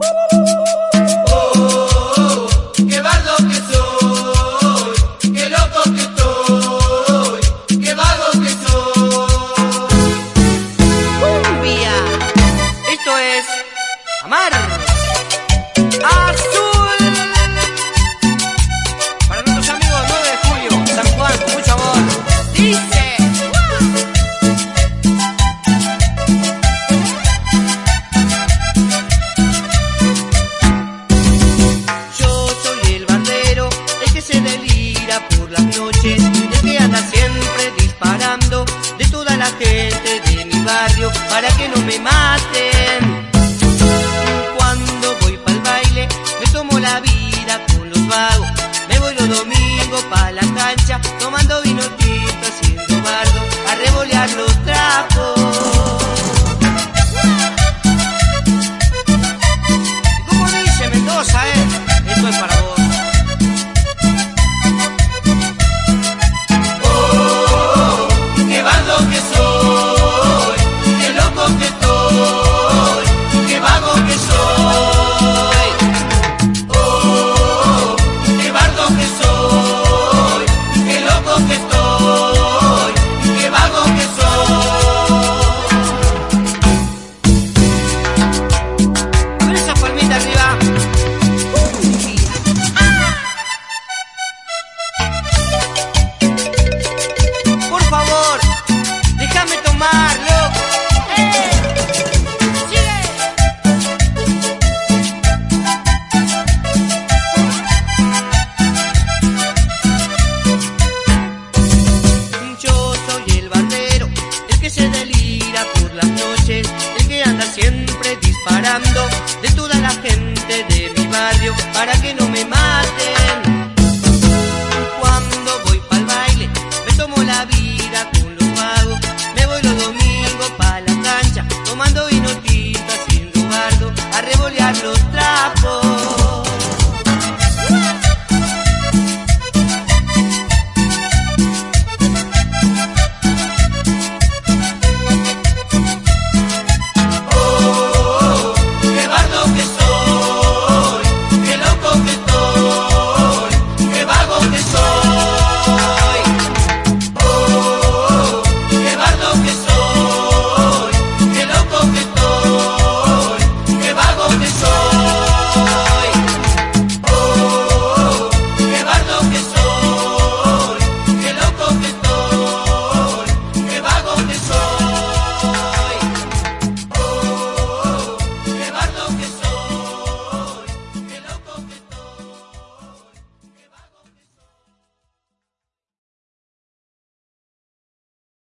Qué bardo que soy, qué loco que estoy, qué vago que soy. Cumbia, esto es Amar Azul. Para nuestros amigos 9 de julio, San Juan, con mucho amor. Dice. Se delira por las noches, el que anda siempre disparando de toda la gente de mi barrio para que no me maten. Cuando voy pa'l baile me tomo la vida con los vagos, me voy los domingos pa' la cancha tomando vino tinto, haciendo bardo, a revolear los trapos. Y como dice Mendoza, esto es para vos. Que soy, qué loco que estoy, qué vago que soy. Oh, qué bardo que soy, qué loco que estoy, qué vago que soy. A ver esa palmita arriba. Por favor, déjame tomar, loco. ¡Sigue! Yo soy el bardero, el que se delira por las noches, el que anda siempre disparando de toda la gente de mi barrio para que no me maten.